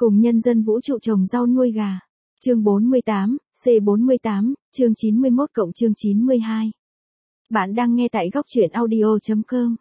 Cùng nhân dân vũ trụ trồng rau nuôi gà. Chương 48, C48, chương 91 cộng chương 92. Bạn đang nghe tại góc truyện audio.com.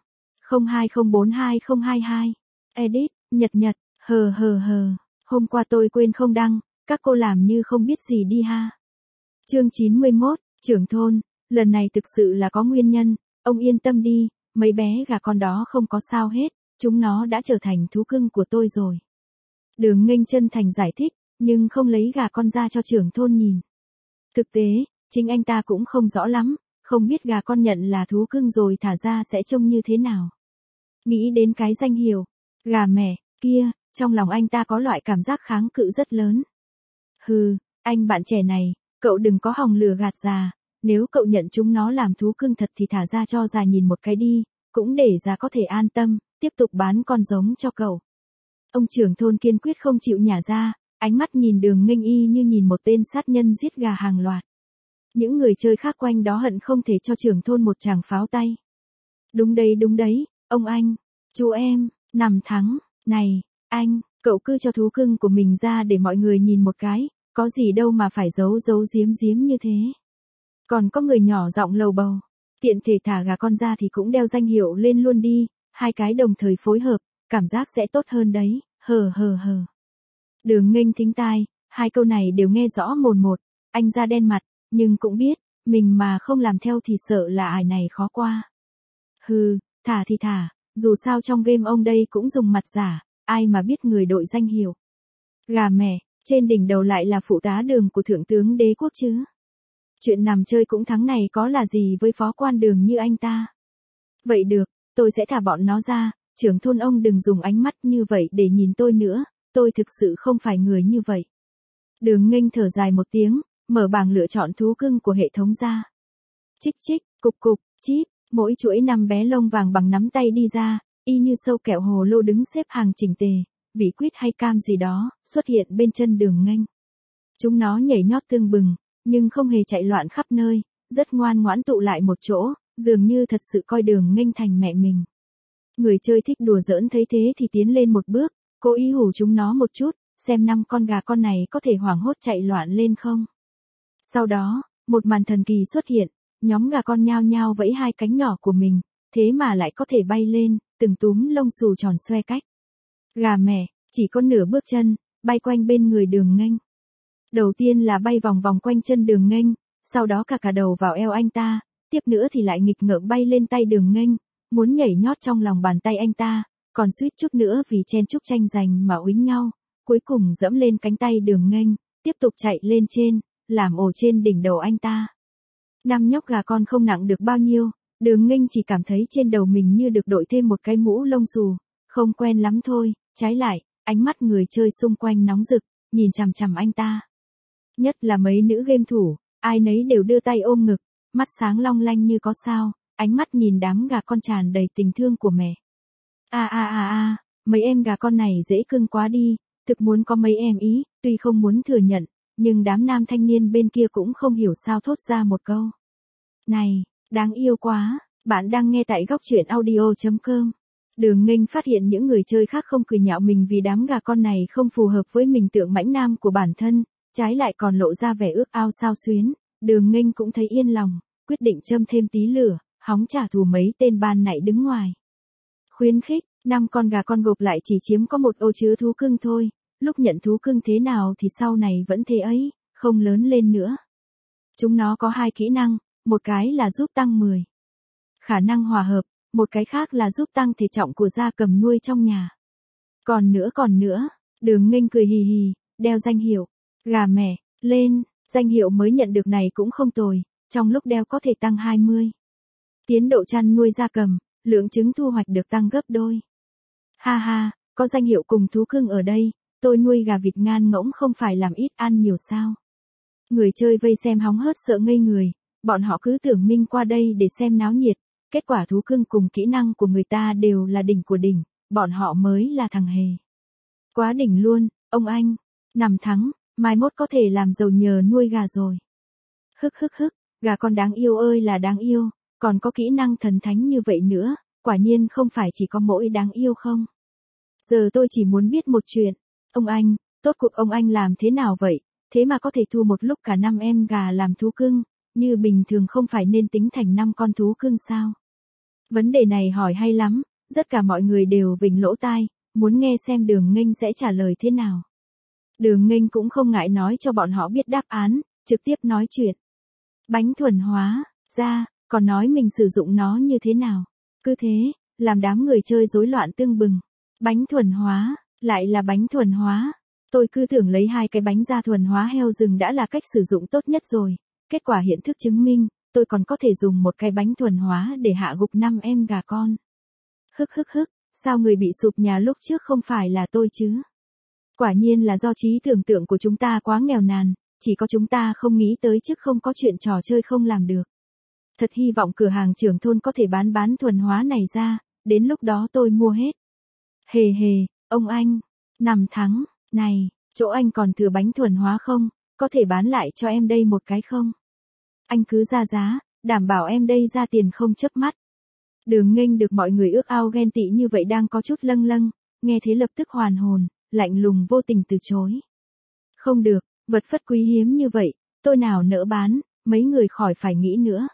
02042022. Edit, Nhật. Hờ. Hôm qua tôi quên không đăng, các cô làm như không biết gì đi ha. Chương 91, trưởng thôn, lần này thực sự là có nguyên nhân, ông yên tâm đi, mấy bé gà con đó không có sao hết, chúng nó đã trở thành thú cưng của tôi rồi. Đường Nghênh chân thành giải thích, nhưng không lấy gà con ra cho trưởng thôn nhìn. Thực tế, chính anh ta cũng không rõ lắm, không biết gà con nhận là thú cưng rồi thả ra sẽ trông như thế nào. Nghĩ đến cái danh hiệu, gà mẹ, kia, trong lòng anh ta có loại cảm giác kháng cự rất lớn. Hừ, anh bạn trẻ này, cậu đừng có hòng lừa gạt già, nếu cậu nhận chúng nó làm thú cưng thật thì thả ra cho già nhìn một cái đi, cũng để già có thể an tâm, tiếp tục bán con giống cho cậu. Ông trưởng thôn kiên quyết không chịu nhả ra, ánh mắt nhìn Đường Nghênh y như nhìn một tên sát nhân giết gà hàng loạt. Những người chơi khác quanh đó hận không thể cho trưởng thôn một tràng pháo tay. Đúng đấy, ông anh, chú em, nằm thắng, này, anh, cậu cứ cho thú cưng của mình ra để mọi người nhìn một cái, có gì đâu mà phải giấu giếm như thế. Còn có người nhỏ giọng lầu bầu, tiện thể thả gà con ra thì cũng đeo danh hiệu lên luôn đi, hai cái đồng thời phối hợp, cảm giác sẽ tốt hơn đấy, hờ. Đường Nghênh thính tai, hai câu này đều nghe rõ mồn một, anh da đen mặt, nhưng cũng biết, mình mà không làm theo thì sợ là ải này khó qua. Hừ, thả thì thả, dù sao trong game ông đây cũng dùng mặt giả, ai mà biết người đội danh hiệu. Gà mẹ, trên đỉnh đầu lại là phụ tá Đường của thượng tướng đế quốc chứ. Chuyện nằm chơi cũng thắng này có là gì với phó quan Đường như anh ta. Vậy được, tôi sẽ thả bọn nó ra, trưởng thôn ông đừng dùng ánh mắt như vậy để nhìn tôi nữa, tôi thực sự không phải người như vậy. Đường Nghênh thở dài một tiếng, mở bảng lựa chọn thú cưng của hệ thống ra. Chích, cục, chíp, mỗi chuỗi 5 bé lông vàng bằng nắm tay đi ra, y như sâu kẹo hồ lô đứng xếp hàng chỉnh tề, vị quýt hay cam gì đó, xuất hiện bên chân Đường Nghênh. Chúng nó nhảy nhót tưng bừng, nhưng không hề chạy loạn khắp nơi, rất ngoan ngoãn tụ lại một chỗ, dường như thật sự coi Đường Nghênh thành mẹ mình. Người chơi thích đùa giỡn thấy thế thì tiến lên một bước, cố ý hù chúng nó một chút, xem 5 con gà con này có thể hoảng hốt chạy loạn lên không. Sau đó, một màn thần kỳ xuất hiện, nhóm gà con nhao nhao vẫy hai cánh nhỏ của mình, thế mà lại có thể bay lên, từng túm lông xù tròn xoe cách. Gà mẹ, chỉ có nửa bước chân, bay quanh bên người Đường Nghênh. Đầu tiên là bay vòng vòng quanh chân Đường Nghênh, sau đó cả đầu vào eo anh ta, tiếp nữa thì lại nghịch ngợm bay lên tay Đường Nghênh, muốn nhảy nhót trong lòng bàn tay anh ta, còn suýt chút nữa vì chen chúc tranh giành mà uýnh nhau, cuối cùng dẫm lên cánh tay Đường Nghênh, tiếp tục chạy lên trên, làm ổ trên đỉnh đầu anh ta. 5 nhóc gà con không nặng được bao nhiêu, Đường Nghênh chỉ cảm thấy trên đầu mình như được đội thêm một cái mũ lông xù, không quen lắm thôi, trái lại, ánh mắt người chơi xung quanh nóng rực, nhìn chằm chằm anh ta. Nhất là mấy nữ game thủ, ai nấy đều đưa tay ôm ngực, mắt sáng long lanh như có sao, ánh mắt nhìn đám gà con tràn đầy tình thương của mẹ. Mấy em gà con này dễ cưng quá đi, thực muốn có mấy em ý, tuy không muốn thừa nhận, nhưng đám nam thanh niên bên kia cũng không hiểu sao thốt ra một câu. Này, đáng yêu quá, bạn đang nghe tại góc truyện audio.com. Đường Nghênh phát hiện những người chơi khác không cười nhạo mình vì đám gà con này không phù hợp với mình tượng mãnh nam của bản thân, trái lại còn lộ ra vẻ ước ao sao xuyến, Đường Nghênh cũng thấy yên lòng, quyết định châm thêm tí lửa, hóng trả thù mấy tên ban nãy đứng ngoài. Khuyến khích, 5 con gà con gộp lại chỉ chiếm có một ô chứa thú cưng thôi, lúc nhận thú cưng thế nào thì sau này vẫn thế ấy, không lớn lên nữa. Chúng nó có 2 kỹ năng, một cái là giúp tăng 10 khả năng hòa hợp, một cái khác là giúp tăng thể trọng của gia cầm nuôi trong nhà. Còn nữa, Đường Nghênh cười hì hì, đeo danh hiệu, gà mẹ, lên, danh hiệu mới nhận được này cũng không tồi, trong lúc đeo có thể tăng 20. Tiến độ chăn nuôi gia cầm, lượng trứng thu hoạch được tăng gấp đôi. Ha, có danh hiệu cùng thú cưng ở đây, tôi nuôi gà vịt ngan ngỗng không phải làm ít ăn nhiều sao. Người chơi vây xem hóng hớt sợ ngây người, bọn họ cứ tưởng Minh qua đây để xem náo nhiệt, kết quả thú cưng cùng kỹ năng của người ta đều là đỉnh của đỉnh, bọn họ mới là thằng hề. Quá đỉnh luôn, ông anh, nằm thắng, mai mốt có thể làm giàu nhờ nuôi gà rồi. Hức, gà con đáng yêu ơi là đáng yêu, còn có kỹ năng thần thánh như vậy nữa, quả nhiên không phải chỉ có mỗi đáng yêu không. Giờ tôi chỉ muốn biết một chuyện, ông anh, Tốt cuộc ông anh làm thế nào vậy, thế mà có thể thu một lúc cả 5 em gà làm thú cưng, như bình thường không phải nên tính thành 5 con thú cưng sao? Vấn đề này hỏi hay lắm, tất cả mọi người đều vểnh lỗ tai, muốn nghe xem Đường Nghênh sẽ trả lời thế nào. Đường Nghênh cũng không ngại nói cho bọn họ biết đáp án, trực tiếp nói chuyện. Bánh thuần hóa, ra, còn nói mình sử dụng nó như thế nào. Cứ thế, làm đám người chơi rối loạn tưng bừng. Bánh thuần hóa, lại là bánh thuần hóa. Tôi cứ tưởng lấy 2 cái bánh da thuần hóa heo rừng đã là cách sử dụng tốt nhất rồi. Kết quả hiện thực chứng minh, tôi còn có thể dùng một cái bánh thuần hóa để hạ gục 5 em gà con. Hức, sao người bị sụp nhà lúc trước không phải là tôi chứ? Quả nhiên là do trí tưởng tượng của chúng ta quá nghèo nàn, chỉ có chúng ta không nghĩ tới chứ không có chuyện trò chơi không làm được. Thật hy vọng cửa hàng trưởng thôn có thể bán thuần hóa này ra, đến lúc đó tôi mua hết. Hề, ông anh, nằm thắng, này, chỗ anh còn thừa bánh thuần hóa không, có thể bán lại cho em đây một cái không? Anh cứ ra giá, đảm bảo em đây ra tiền không chớp mắt. Đường Nghênh được mọi người ước ao ghen tị như vậy đang có chút lâng, nghe thế lập tức hoàn hồn, lạnh lùng vô tình từ chối. Không được, vật phất quý hiếm như vậy, tôi nào nỡ bán, mấy người khỏi phải nghĩ nữa.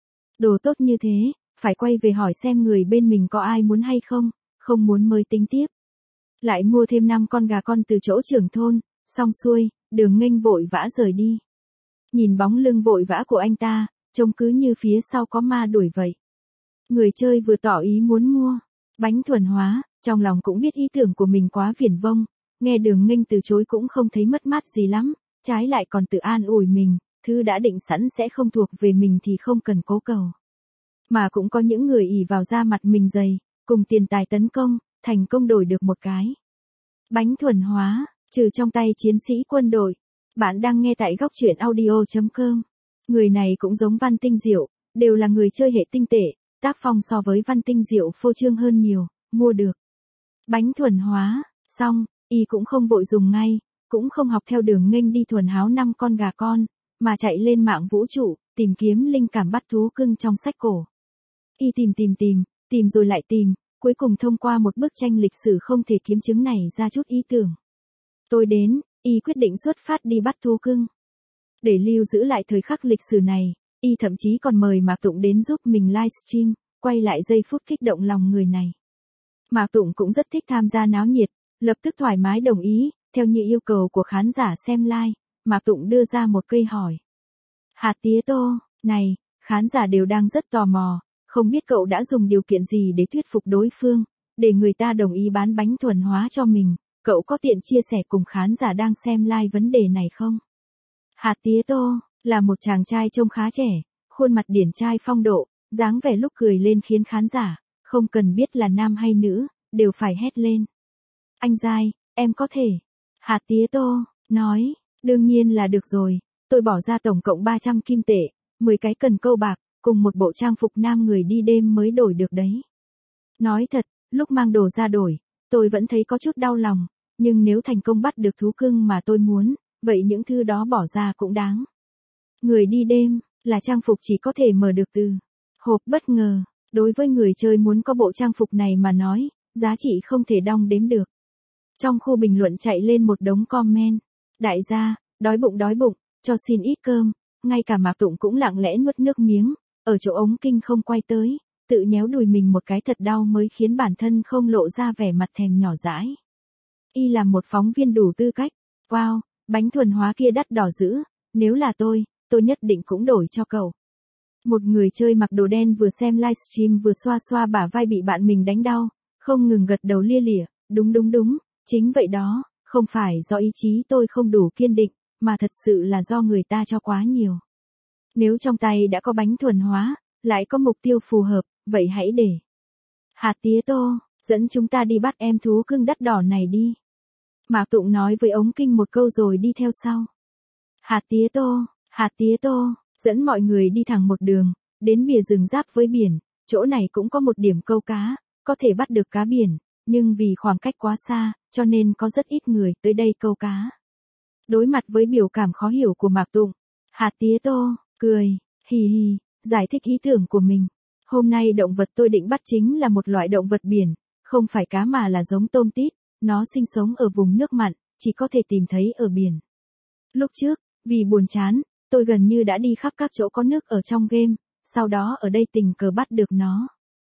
Đồ tốt như thế, phải quay về hỏi xem người bên mình có ai muốn hay không muốn mới tính tiếp. Lại mua thêm 5 con gà con từ chỗ trưởng thôn, xong xuôi, Đường Nghênh vội vã rời đi. Nhìn bóng lưng vội vã của anh ta, trông cứ như phía sau có ma đuổi vậy. Người chơi vừa tỏ ý muốn mua bánh thuần hóa, trong lòng cũng biết ý tưởng của mình quá viển vông, nghe Đường Nghênh từ chối cũng không thấy mất mát gì lắm, trái lại còn tự an ủi mình, thứ đã định sẵn sẽ không thuộc về mình thì không cần cố cầu. Mà cũng có những người ỷ vào da mặt mình dày, cùng tiền tài tấn công, thành công đổi được một cái bánh thuần hóa, trừ trong tay chiến sĩ quân đội. Bạn đang nghe tại góc truyện audio.com. Người này cũng giống Văn Tinh Diệu, đều là người chơi hệ tinh tệ, tác phong so với Văn Tinh Diệu phô trương hơn nhiều, mua được bánh thuần hóa, xong, y cũng không vội dùng ngay, cũng không học theo Đường Nghênh đi thuần háo 5 con gà con, mà chạy lên mạng vũ trụ, tìm kiếm linh cảm bắt thú cưng trong sách cổ. Y tìm rồi lại tìm, cuối cùng thông qua một bức tranh lịch sử không thể kiếm chứng này ra chút ý tưởng. Tôi đến, y quyết định xuất phát đi bắt thú cưng. Để lưu giữ lại thời khắc lịch sử này, y thậm chí còn mời Mạc Tụng đến giúp mình livestream, quay lại giây phút kích động lòng người này. Mạc Tụng cũng rất thích tham gia náo nhiệt, lập tức thoải mái đồng ý, theo như yêu cầu của khán giả xem live, Mạc Tụng đưa ra một câu hỏi. Hạt tía tô, này, khán giả đều đang rất tò mò, không biết cậu đã dùng điều kiện gì để thuyết phục đối phương, để người ta đồng ý bán bánh thuần hóa cho mình, cậu có tiện chia sẻ cùng khán giả đang xem live vấn đề này không? Hạt tía tô, là một chàng trai trông khá trẻ, khuôn mặt điển trai phong độ, dáng vẻ lúc cười lên khiến khán giả, không cần biết là nam hay nữ, đều phải hét lên. Anh giai, em có thể. Hạt tía tô, nói, đương nhiên là được rồi, tôi bỏ ra tổng cộng 300 kim tệ, 10 cái cần câu bạc, cùng một bộ trang phục nam người đi đêm mới đổi được đấy. Nói thật, lúc mang đồ ra đổi, tôi vẫn thấy có chút đau lòng, nhưng nếu thành công bắt được thú cưng mà tôi muốn, vậy những thứ đó bỏ ra cũng đáng. Người đi đêm, là trang phục chỉ có thể mở được từ hộp bất ngờ, đối với người chơi muốn có bộ trang phục này mà nói, giá trị không thể đong đếm được. Trong khu bình luận chạy lên một đống comment, đại gia, đói bụng, cho xin ít cơm, ngay cả Mạc Tụng cũng lặng lẽ nuốt nước miếng, ở chỗ ống kinh không quay tới, tự nhéo đùi mình một cái thật đau mới khiến bản thân không lộ ra vẻ mặt thèm nhỏ dãi. Y là một phóng viên đủ tư cách, wow, bánh thuần hóa kia đắt đỏ dữ, nếu là tôi nhất định cũng đổi cho cậu. Một người chơi mặc đồ đen vừa xem livestream vừa xoa xoa bả vai bị bạn mình đánh đau, không ngừng gật đầu lia lịa, đúng, chính vậy đó, không phải do ý chí tôi không đủ kiên định, mà thật sự là do người ta cho quá nhiều. Nếu trong tay đã có bánh thuần hóa, lại có mục tiêu phù hợp, vậy hãy để hạt tía tô, dẫn chúng ta đi bắt em thú cưng đắt đỏ này đi. Mạc Tụng nói với ống kinh một câu rồi đi theo sau. Hạt tía tô, dẫn mọi người đi thẳng một đường, đến bìa rừng giáp với biển, chỗ này cũng có một điểm câu cá, có thể bắt được cá biển, nhưng vì khoảng cách quá xa, cho nên có rất ít người tới đây câu cá. Đối mặt với biểu cảm khó hiểu của Mạc Tụng, hạt tía tô, cười, hì, giải thích ý tưởng của mình. Hôm nay động vật tôi định bắt chính là một loại động vật biển, không phải cá mà là giống tôm tít, nó sinh sống ở vùng nước mặn, chỉ có thể tìm thấy ở biển. Lúc trước, vì buồn chán, tôi gần như đã đi khắp các chỗ có nước ở trong game, sau đó ở đây tình cờ bắt được nó.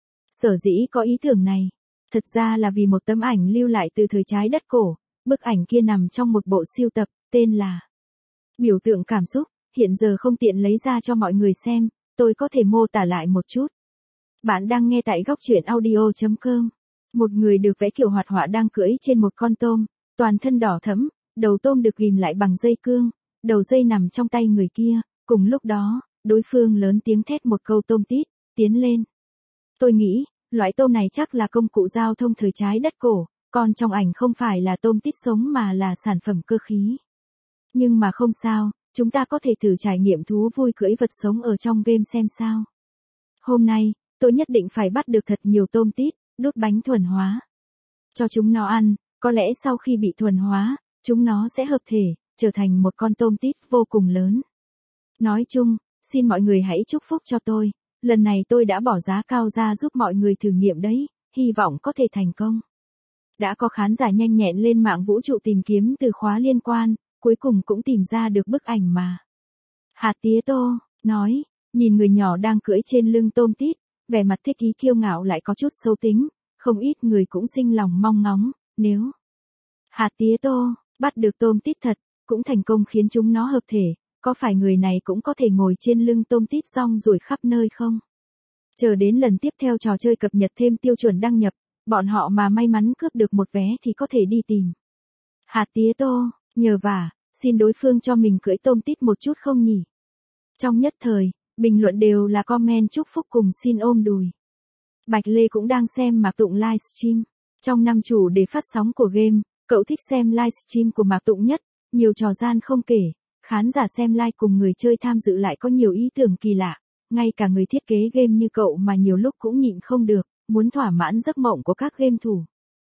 Sở dĩ có ý tưởng này, thật ra là vì một tấm ảnh lưu lại từ thời trái đất cổ, bức ảnh kia nằm trong một bộ sưu tập, tên là Biểu tượng cảm xúc, hiện giờ không tiện lấy ra cho mọi người xem, tôi có thể mô tả lại một chút. Bạn đang nghe tại góc truyện audio.com. Một người được vẽ kiểu hoạt họa đang cưỡi trên một con tôm, toàn thân đỏ thẫm, đầu tôm được ghìm lại bằng dây cương, đầu dây nằm trong tay người kia, cùng lúc đó, đối phương lớn tiếng thét một câu tôm tít, tiến lên. Tôi nghĩ, loại tôm này chắc là công cụ giao thông thời trái đất cổ, còn trong ảnh không phải là tôm tít sống mà là sản phẩm cơ khí. Nhưng mà không sao, chúng ta có thể thử trải nghiệm thú vui cưỡi vật sống ở trong game xem sao. Hôm nay, tôi nhất định phải bắt được thật nhiều tôm tít, đút bánh thuần hóa. Cho chúng nó ăn, có lẽ sau khi bị thuần hóa, chúng nó sẽ hợp thể, trở thành một con tôm tít vô cùng lớn. Nói chung, xin mọi người hãy chúc phúc cho tôi, lần này tôi đã bỏ giá cao ra giúp mọi người thử nghiệm đấy, hy vọng có thể thành công. Đã có khán giả nhanh nhẹn lên mạng vũ trụ tìm kiếm từ khóa liên quan, cuối cùng cũng tìm ra được bức ảnh mà. Hạt tía tô, nói, nhìn người nhỏ đang cưỡi trên lưng tôm tít, vẻ mặt thích ý kiêu ngạo lại có chút xấu tính, không ít người cũng sinh lòng mong ngóng, nếu hạt tía tô bắt được tôm tít thật, cũng thành công khiến chúng nó hợp thể, có phải người này cũng có thể ngồi trên lưng tôm tít rong ruổi khắp nơi không? Chờ đến lần tiếp theo trò chơi cập nhật thêm tiêu chuẩn đăng nhập, bọn họ mà may mắn cướp được một vé thì có thể đi tìm hạt tía tô, nhờ vả, xin đối phương cho mình cưỡi tôm tít một chút không nhỉ? Trong nhất thời, bình luận đều là comment chúc phúc cùng xin ôm đùi. Bạch Lê cũng đang xem Mạc Tụng livestream. Trong năm chủ đề phát sóng của game, cậu thích xem livestream của Mạc Tụng nhất, nhiều trò gian không kể, khán giả xem live cùng người chơi tham dự lại có nhiều ý tưởng kỳ lạ, ngay cả người thiết kế game như cậu mà nhiều lúc cũng nhịn không được, muốn thỏa mãn giấc mộng của các game thủ.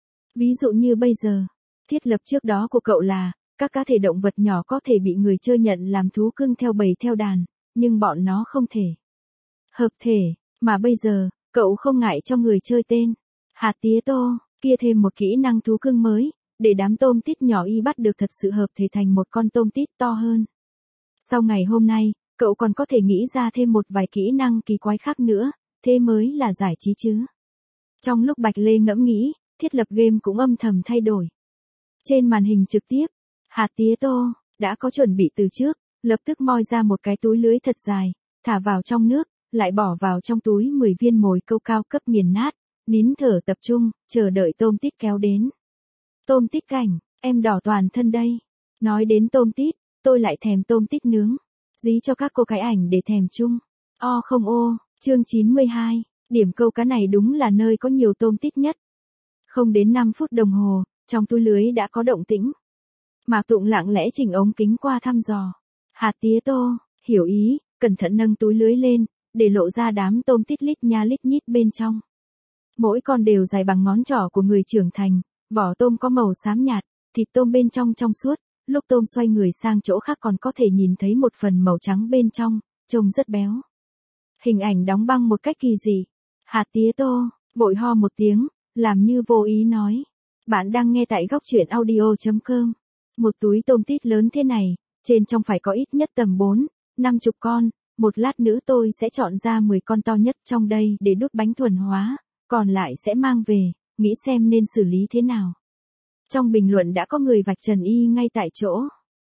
Ví dụ như bây giờ, thiết lập trước đó của cậu là, các cá thể động vật nhỏ có thể bị người chơi nhận làm thú cưng theo bầy theo đàn, nhưng bọn nó không thể hợp thể, mà bây giờ, cậu không ngại cho người chơi tên hạt tía tô, kia thêm một kỹ năng thú cưng mới, để đám tôm tít nhỏ y bắt được thật sự hợp thể thành một con tôm tít to hơn. Sau ngày hôm nay, cậu còn có thể nghĩ ra thêm một vài kỹ năng kỳ quái khác nữa, thế mới là giải trí chứ. Trong lúc Bạch Lê ngẫm nghĩ, thiết lập game cũng âm thầm thay đổi. Trên màn hình trực tiếp, hạt tía tô đã có chuẩn bị từ trước, lập tức moi ra một cái túi lưới thật dài, thả vào trong nước, lại bỏ vào trong túi 10 viên mồi câu cao cấp nghiền nát, nín thở tập trung, chờ đợi tôm tít kéo đến. Tôm tít cảnh, em đỏ toàn thân đây. Nói đến tôm tít, tôi lại thèm tôm tít nướng. Dí cho các cô cái ảnh để thèm chung. O không ô, chương 92, điểm câu cá này đúng là nơi có nhiều tôm tít nhất. Không đến 5 phút đồng hồ, trong túi lưới đã có động tĩnh. Mạc Tụng lặng lẽ chỉnh ống kính qua thăm dò. Hạt tía tô, hiểu ý, cẩn thận nâng túi lưới lên, để lộ ra đám tôm tít lít nha lít nhít bên trong. Mỗi con đều dài bằng ngón trỏ của người trưởng thành, vỏ tôm có màu xám nhạt, thịt tôm bên trong trong suốt, lúc tôm xoay người sang chỗ khác còn có thể nhìn thấy một phần màu trắng bên trong, trông rất béo. Hình ảnh đóng băng một cách kỳ dị. Hạt tía tô, vội ho một tiếng, làm như vô ý nói. Bạn đang nghe tại góc truyện audio.com. Một túi tôm tít lớn thế này, trên trong phải có ít nhất tầm 4-50 con, một lát nữa tôi sẽ chọn ra 10 con to nhất trong đây để đút bánh thuần hóa, còn lại sẽ mang về, nghĩ xem nên xử lý thế nào. Trong bình luận đã có người vạch trần y ngay tại chỗ.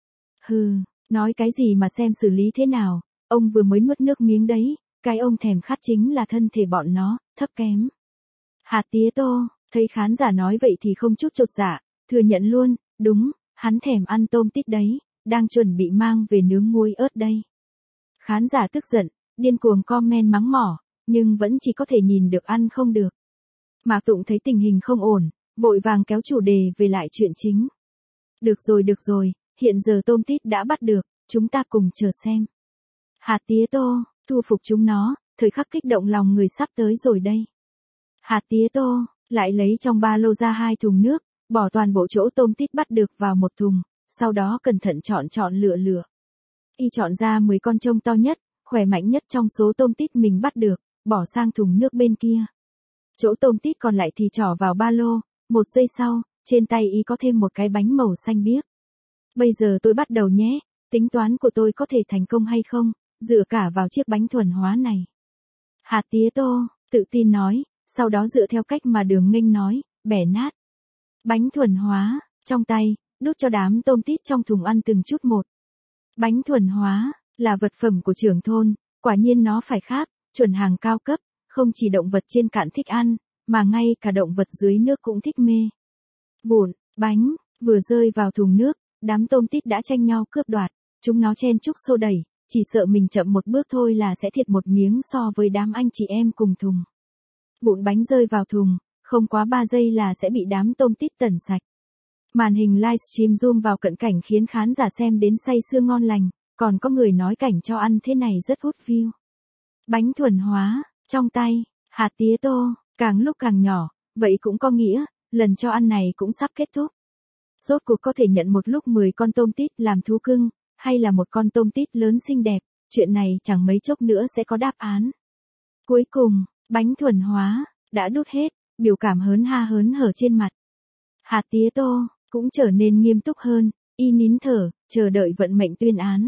Hừ, nói cái gì mà xem xử lý thế nào, ông vừa mới nuốt nước miếng đấy, cái ông thèm khát chính là thân thể bọn nó, thấp kém. Hạt tía tô, thấy khán giả nói vậy thì không chút chột dạ, thừa nhận luôn, đúng, hắn thèm ăn tôm tít đấy, đang chuẩn bị mang về nướng muối ớt đây. Khán giả tức giận, điên cuồng comment mắng mỏ, nhưng vẫn chỉ có thể nhìn được ăn không được. Mạc Tụng thấy tình hình không ổn, vội vàng kéo chủ đề về lại chuyện chính. Được rồi, hiện giờ tôm tít đã bắt được, chúng ta cùng chờ xem. Hạt tía tô, thu phục chúng nó, thời khắc kích động lòng người sắp tới rồi đây. Hạt tía tô, lại lấy trong ba lô ra 2 thùng nước, bỏ toàn bộ chỗ tôm tít bắt được vào một thùng, sau đó cẩn thận chọn lựa. Y chọn ra 10 con trông to nhất, khỏe mạnh nhất trong số tôm tít mình bắt được, bỏ sang thùng nước bên kia. Chỗ tôm tít còn lại thì trỏ vào ba lô, 1 giây sau, trên tay y có thêm một cái bánh màu xanh biếc. Bây giờ tôi bắt đầu nhé, tính toán của tôi có thể thành công hay không, dựa cả vào chiếc bánh thuần hóa này. Hạt tía tô, tự tin nói, sau đó dựa theo cách mà Đường Nghênh nói, bẻ nát. Bánh thuần hóa, trong tay, đút cho đám tôm tít trong thùng ăn từng chút một. Bánh thuần hóa, là vật phẩm của trưởng thôn, quả nhiên nó phải khác, chuẩn hàng cao cấp, không chỉ động vật trên cạn thích ăn, mà ngay cả động vật dưới nước cũng thích mê. Vụn, bánh, vừa rơi vào thùng nước, đám tôm tít đã tranh nhau cướp đoạt, chúng nó chen chúc xô đẩy, chỉ sợ mình chậm một bước thôi là sẽ thiệt một miếng so với đám anh chị em cùng thùng. Vụn bánh rơi vào thùng, không quá 3 giây là sẽ bị đám tôm tít tẩn sạch. Màn hình livestream zoom vào cận cảnh khiến khán giả xem đến say sưa ngon lành, còn có người nói cảnh cho ăn thế này rất hút view. Bánh thuần hóa, trong tay, hạt tía tô, càng lúc càng nhỏ, vậy cũng có nghĩa, lần cho ăn này cũng sắp kết thúc. Rốt cuộc có thể nhận một lúc 10 con tôm tít làm thú cưng, hay là một con tôm tít lớn xinh đẹp, chuyện này chẳng mấy chốc nữa sẽ có đáp án. Cuối cùng, bánh thuần hóa, đã đút hết, biểu cảm hớn hở trên mặt. Hạt tía tô, cũng trở nên nghiêm túc hơn, y nín thở, chờ đợi vận mệnh tuyên án.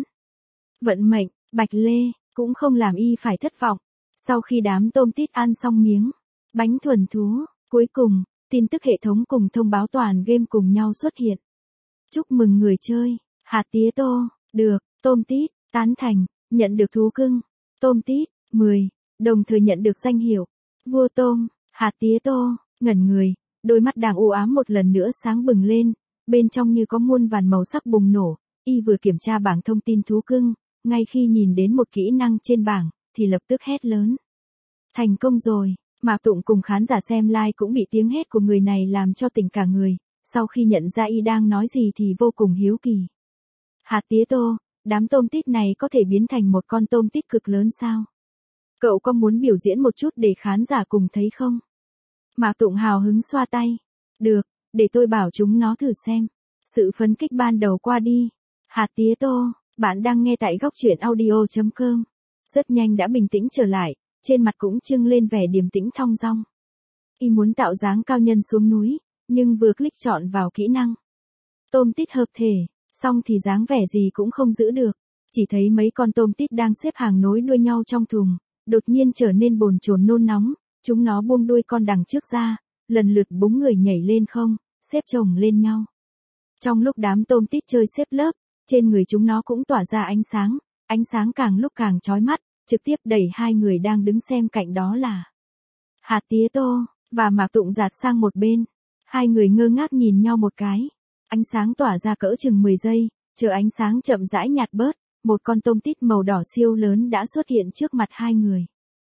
Vận mệnh, Bạch Lê, cũng không làm y phải thất vọng. Sau khi đám tôm tít ăn xong miếng bánh thuần thú, cuối cùng, tin tức hệ thống cùng thông báo toàn game cùng nhau xuất hiện. Chúc mừng người chơi, hạt tía tô, được, tôm tít, tán thành, nhận được thú cưng, tôm tít, 10, đồng thời nhận được danh hiệu, vua tôm, hạt tía tô, ngẩn người, đôi mắt đang u ám một lần nữa sáng bừng lên, bên trong như có muôn vàn màu sắc bùng nổ, y vừa kiểm tra bảng thông tin thú cưng, ngay khi nhìn đến một kỹ năng trên bảng, thì lập tức hét lớn. Thành công rồi, Mạc Tụng cùng khán giả xem live cũng bị tiếng hét của người này làm cho tỉnh cả người, sau khi nhận ra y đang nói gì thì vô cùng hiếu kỳ. Hạt tía tô, đám tôm tít này có thể biến thành một con tôm tít cực lớn sao? Cậu có muốn biểu diễn một chút để khán giả cùng thấy không? Mạc Tụng hào hứng xoa tay. Được, để tôi bảo chúng nó thử xem. Sự phấn kích ban đầu qua đi. Hạt tía tô, bạn đang nghe tại góc truyện audio.com. Rất nhanh đã bình tĩnh trở lại, trên mặt cũng trưng lên vẻ điềm tĩnh thong dong. Y muốn tạo dáng cao nhân xuống núi, nhưng vừa click chọn vào kỹ năng tôm tít hợp thể, xong thì dáng vẻ gì cũng không giữ được. Chỉ thấy mấy con tôm tít đang xếp hàng nối đuôi nhau trong thùng, đột nhiên trở nên bồn chồn nôn nóng, chúng nó buông đuôi con đằng trước ra, lần lượt búng người nhảy lên không, xếp chồng lên nhau. Trong lúc đám tôm tít chơi xếp lớp, trên người chúng nó cũng tỏa ra ánh sáng càng lúc càng chói mắt, trực tiếp đẩy hai người đang đứng xem cạnh đó là hạt tía tô, và Mạc Tụng dạt sang một bên. Hai người ngơ ngác nhìn nhau một cái. Ánh sáng tỏa ra cỡ chừng 10 giây, chờ ánh sáng chậm rãi nhạt bớt, một con tôm tít màu đỏ siêu lớn đã xuất hiện trước mặt hai người.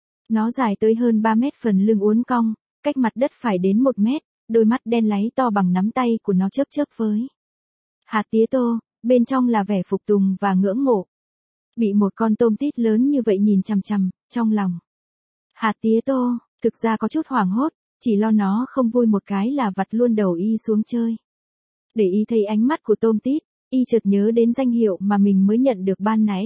Nó dài tới hơn 3 mét, phần lưng uốn cong, cách mặt đất phải đến 1 mét, đôi mắt đen láy to bằng nắm tay của nó chớp chớp với hạt tía tô, bên trong là vẻ phục tùng và ngưỡng mộ. Bị một con tôm tít lớn như vậy nhìn chằm chằm, trong lòng hạt tía tô, thực ra có chút hoảng hốt, chỉ lo nó không vui một cái là vặt luôn đầu y xuống chơi. Để y thấy ánh mắt của tôm tít, y chợt nhớ đến danh hiệu mà mình mới nhận được ban nãy.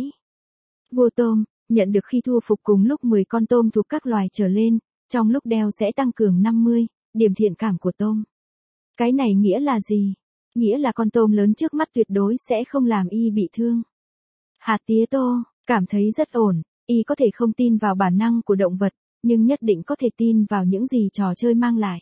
Vua tôm, nhận được khi thu phục cùng lúc 10 con tôm thuộc các loài trở lên, trong lúc đeo sẽ tăng cường 50 điểm thiện cảm của tôm. Cái này nghĩa là gì? Nghĩa là con tôm lớn trước mắt tuyệt đối sẽ không làm y bị thương. Hạt tía tô, cảm thấy rất ổn, y có thể không tin vào bản năng của động vật, nhưng nhất định có thể tin vào những gì trò chơi mang lại.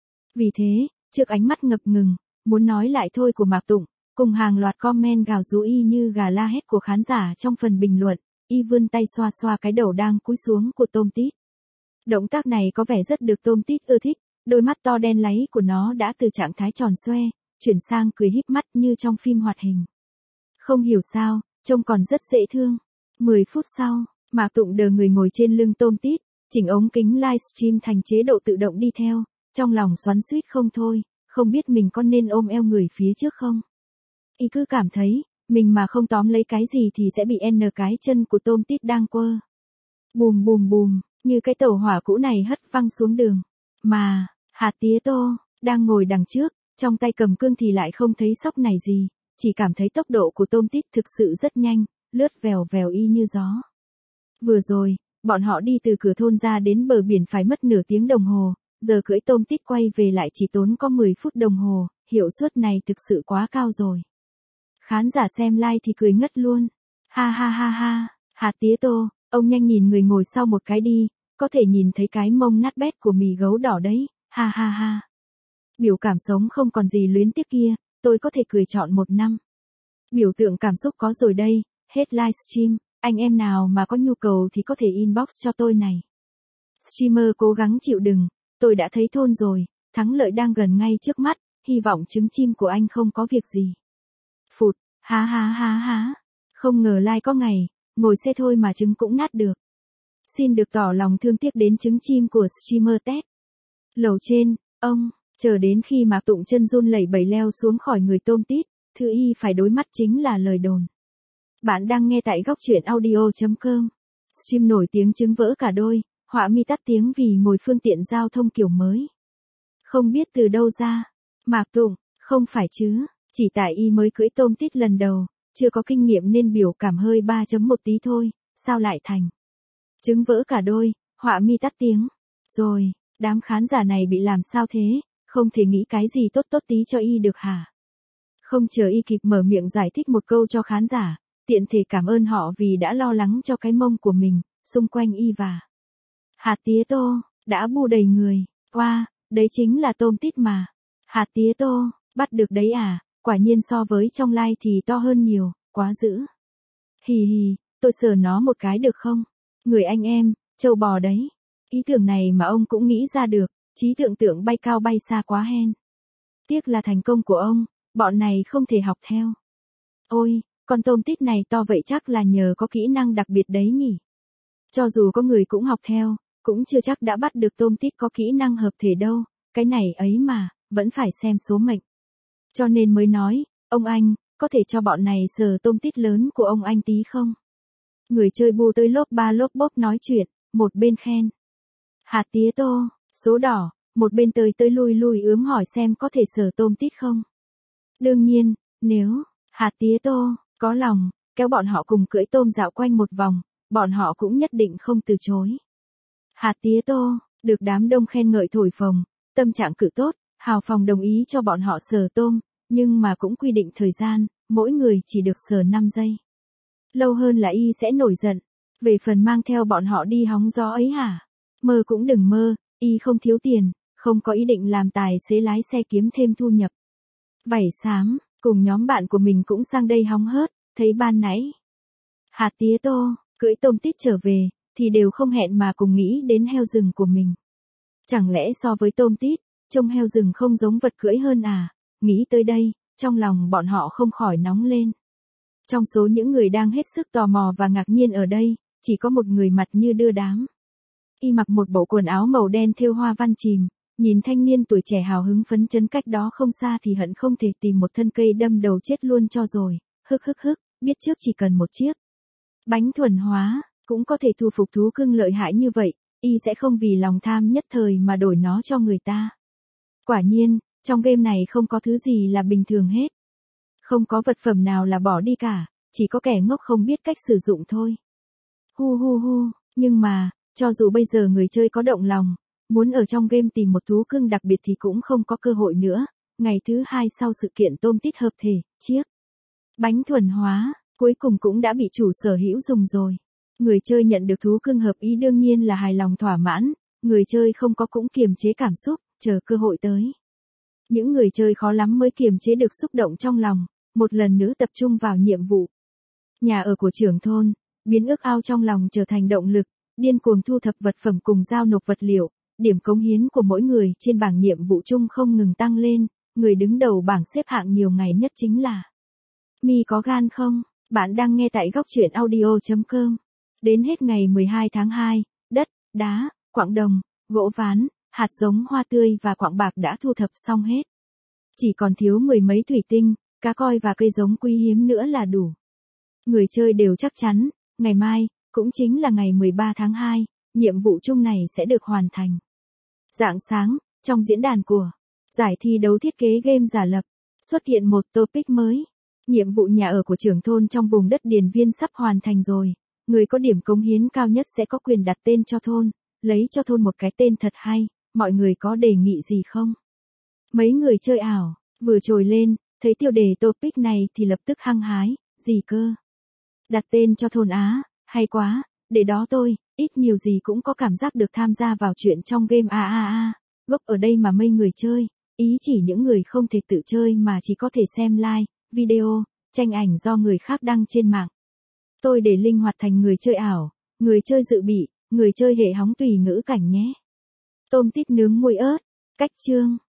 Vì thế, trước ánh mắt ngập ngừng, muốn nói lại thôi của Mạc Tụng, cùng hàng loạt comment gào rú y như gà la hét của khán giả trong phần bình luận, y vươn tay xoa xoa cái đầu đang cúi xuống của tôm tít. Động tác này có vẻ rất được tôm tít ưa thích, đôi mắt to đen láy của nó đã từ trạng thái tròn xoe, chuyển sang cười híp mắt như trong phim hoạt hình. Không hiểu sao, trông còn rất dễ thương. 10 phút sau, Mạc Tụng đờ người ngồi trên lưng tôm tít, chỉnh ống kính livestream thành chế độ tự động đi theo, trong lòng xoắn xuýt không thôi, không biết mình có nên ôm eo người phía trước không. Y cứ cảm thấy, mình mà không tóm lấy cái gì thì sẽ bị n cái chân của tôm tít đang quơ. Bùm bùm bùm, như cái tàu hỏa cũ này hất văng xuống đường. Mà, hạt tía tô, đang ngồi đằng trước, trong tay cầm cương thì lại không thấy sóc này gì, chỉ cảm thấy tốc độ của tôm tít thực sự rất nhanh, lướt vèo vèo y như gió. Vừa rồi, bọn họ đi từ cửa thôn ra đến bờ biển phải mất nửa tiếng đồng hồ, giờ cưỡi tôm tít quay về lại chỉ tốn có 10 phút đồng hồ, hiệu suất này thực sự quá cao rồi. Khán giả xem live thì cười ngất luôn. Ha ha ha ha, hạt tía tô, ông nhanh nhìn người ngồi sau một cái đi, có thể nhìn thấy cái mông nát bét của mì gấu đỏ đấy, ha ha ha. Biểu cảm sống không còn gì luyến tiếc kia, tôi có thể cười trọn một năm. Biểu tượng cảm xúc có rồi đây, hết livestream, anh em nào mà có nhu cầu thì có thể inbox cho tôi này. Streamer cố gắng chịu đựng, tôi đã thấy thôn rồi, thắng lợi đang gần ngay trước mắt, hy vọng trứng chim của anh không có việc gì. Phụt, há há há há, không ngờ like có ngày, ngồi xe thôi mà trứng cũng nát được. Xin được tỏ lòng thương tiếc đến trứng chim của streamer Ted. Lầu trên, ông, chờ đến khi Mạc Tụng chân run lẩy bẩy leo xuống khỏi người tôm tít, thứ y phải đối mắt chính là lời đồn. Bạn đang nghe tại góc truyện audio.com. Stream nổi tiếng trứng vỡ cả đôi, họa mi tắt tiếng vì ngồi phương tiện giao thông kiểu mới. Không biết từ đâu ra. Mạc Tụng, không phải chứ, chỉ tại y mới cưỡi tôm tít lần đầu, chưa có kinh nghiệm nên biểu cảm hơi 3.1 tí thôi, sao lại thành. Trứng vỡ cả đôi, họa mi tắt tiếng. Rồi, đám khán giả này bị làm sao thế, không thể nghĩ cái gì tốt tốt tí cho y được hả? Không chờ y kịp mở miệng giải thích một câu cho khán giả, tiện thể cảm ơn họ vì đã lo lắng cho cái mông của mình, xung quanh y và hạt tía tô, đã bu đầy người. Wow, đấy chính là tôm tít mà. Hạt tía tô, bắt được đấy à, quả nhiên so với trong live thì to hơn nhiều, quá dữ. Hì hì, tôi sờ nó một cái được không? Người anh em, trâu bò đấy. Ý tưởng này mà ông cũng nghĩ ra được, trí tưởng tượng bay cao bay xa quá hen. Tiếc là thành công của ông, bọn này không thể học theo. Ôi, con tôm tít này to vậy chắc là nhờ có kỹ năng đặc biệt đấy nhỉ. Cho dù có người cũng học theo, cũng chưa chắc đã bắt được tôm tít có kỹ năng hợp thể đâu, cái này ấy mà, vẫn phải xem số mệnh. Cho nên mới nói, ông anh, có thể cho bọn này sờ tôm tít lớn của ông anh tí không? Người chơi bu tới lốp ba lốp bốp nói chuyện, một bên khen. Hạt tía tô, số đỏ, một bên tới tới lui lui ướm hỏi xem có thể sờ tôm tít không? Đương nhiên, nếu, hạt tía tô, có lòng, kéo bọn họ cùng cưỡi tôm dạo quanh một vòng, bọn họ cũng nhất định không từ chối. Hạt tía tô, được đám đông khen ngợi thổi phồng, tâm trạng cự tốt, hào phóng đồng ý cho bọn họ sờ tôm, nhưng mà cũng quy định thời gian, mỗi người chỉ được sờ 5 giây. Lâu hơn là y sẽ nổi giận. Về phần mang theo bọn họ đi hóng gió ấy hả? Mơ cũng đừng mơ, y không thiếu tiền, không có ý định làm tài xế lái xe kiếm thêm thu nhập. Vảy xám, cùng nhóm bạn của mình cũng sang đây hóng hớt, thấy ban nãy. Hạt tía tô, cưỡi tôm tít trở về, thì đều không hẹn mà cùng nghĩ đến heo rừng của mình. Chẳng lẽ so với tôm tít, trông heo rừng không giống vật cưỡi hơn à? Nghĩ tới đây, trong lòng bọn họ không khỏi nóng lên. Trong số những người đang hết sức tò mò và ngạc nhiên ở đây, chỉ có một người mặt như đưa đám. Y mặc một bộ quần áo màu đen thêu hoa văn chìm, nhìn thanh niên tuổi trẻ hào hứng phấn chấn cách đó không xa thì hận không thể tìm một thân cây đâm đầu chết luôn cho rồi. Hức hức hức, biết trước chỉ cần một chiếc bánh thuần hóa, cũng có thể thu phục thú cưng lợi hại như vậy, y sẽ không vì lòng tham nhất thời mà đổi nó cho người ta. Quả nhiên, trong game này không có thứ gì là bình thường hết. Không có vật phẩm nào là bỏ đi cả, chỉ có kẻ ngốc không biết cách sử dụng thôi. Hu hu hu, nhưng mà, cho dù bây giờ người chơi có động lòng, muốn ở trong game tìm một thú cưng đặc biệt thì cũng không có cơ hội nữa. Ngày thứ 2 sau sự kiện tôm tít hợp thể, chiếc bánh thuần hóa, cuối cùng cũng đã bị chủ sở hữu dùng rồi. Người chơi nhận được thú cưng hợp ý đương nhiên là hài lòng thỏa mãn, người chơi không có cũng kiềm chế cảm xúc, chờ cơ hội tới. Những người chơi khó lắm mới kiềm chế được xúc động trong lòng, một lần nữa tập trung vào nhiệm vụ. Nhà ở của trưởng thôn, biến ước ao trong lòng trở thành động lực, điên cuồng thu thập vật phẩm cùng giao nộp vật liệu, điểm cống hiến của mỗi người trên bảng nhiệm vụ chung không ngừng tăng lên, người đứng đầu bảng xếp hạng nhiều ngày nhất chính là Mi có gan không? Bạn đang nghe tại góc truyện audio.com. Đến hết ngày 12 tháng 2, đất, đá, quặng đồng, gỗ ván, hạt giống hoa tươi và quặng bạc đã thu thập xong hết. Chỉ còn thiếu mười mấy thủy tinh, cá coi và cây giống quý hiếm nữa là đủ. Người chơi đều chắc chắn, ngày mai, cũng chính là ngày 13 tháng 2, nhiệm vụ chung này sẽ được hoàn thành. Rạng sáng, trong diễn đàn của giải thi đấu thiết kế game giả lập, xuất hiện một topic mới. Nhiệm vụ nhà ở của trưởng thôn trong vùng đất điền viên sắp hoàn thành rồi. Người có điểm cống hiến cao nhất sẽ có quyền đặt tên cho thôn, lấy cho thôn một cái tên thật hay, mọi người có đề nghị gì không? Mấy người chơi ảo, vừa trồi lên, Thấy tiêu đề topic này thì lập tức hăng hái, gì cơ? Đặt tên cho thôn Á, hay quá, để đó tôi, ít nhiều gì cũng có cảm giác được tham gia vào chuyện trong game gốc ở đây mà mây người chơi, ý chỉ những người không thể tự chơi mà chỉ có thể xem live, video, tranh ảnh do người khác đăng trên mạng. Tôi để linh hoạt thành người chơi ảo, người chơi dự bị, người chơi hệ hóng tùy ngữ cảnh nhé. Tôm tít nướng muối ớt, cách chương.